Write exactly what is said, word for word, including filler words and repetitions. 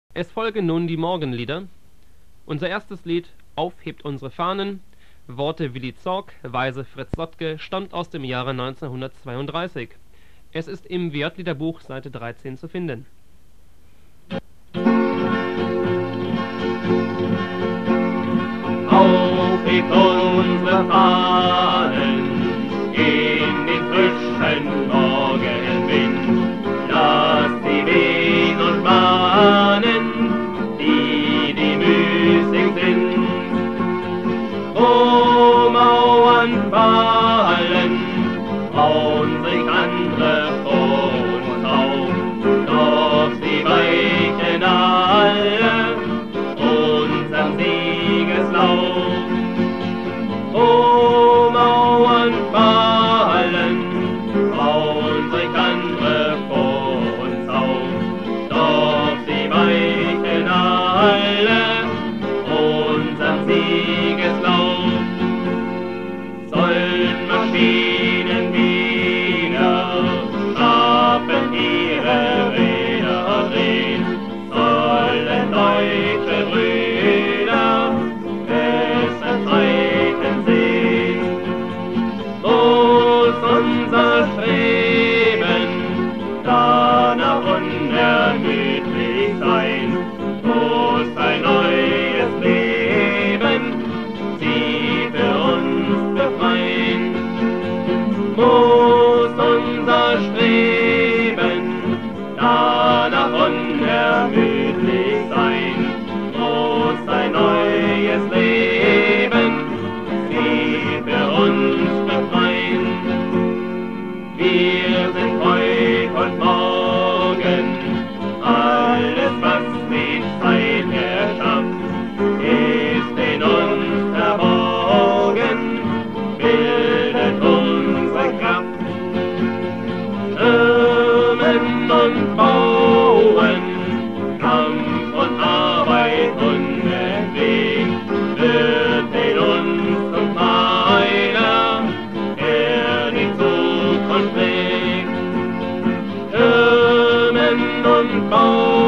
Es folgen nun die Morgenlieder. Unser erstes Lied Auf hebt unsere Fahnen, Worte Willi Zorc, Weise Fritz Sottke, stammt aus dem Jahre neunzehnhundertzweiunddreißig. Es ist im Wertliederbuch Seite dreizehn zu finden. Auf hebt unsere Fahnen in den frischen Morgenwind, lass sie wehen und mahnen, die, die müßig sind. O Mauern fallen, bauen sich andere vor uns auf, doch sie weichen alle unserem Siegeslauf. O Mauern fallen, bauen sich andere vor uns auf, doch sie weichen alle unserem Siegeslauf. Sollen Maschinen wieder schaffen ihre Räder drehen, sollen deutsche Brüder bessere Zeiten sehen. Muss unser Streben danach unermüdlich sein, muss ein neues Leben sie für uns befreien. Muss unser Streben danach unermüdlich sein, muss ein neues Leben sie für uns befreien. Wir sind heut und morgen, alles was die Zeit erschafft, ist in uns verborgen, bildet unsere Kraft. Türmen und Bauen, Kampf und Arbeit unentwegt, wird in uns zum Pfeiler, der die Zukunft trägt. Türmen und Bauen,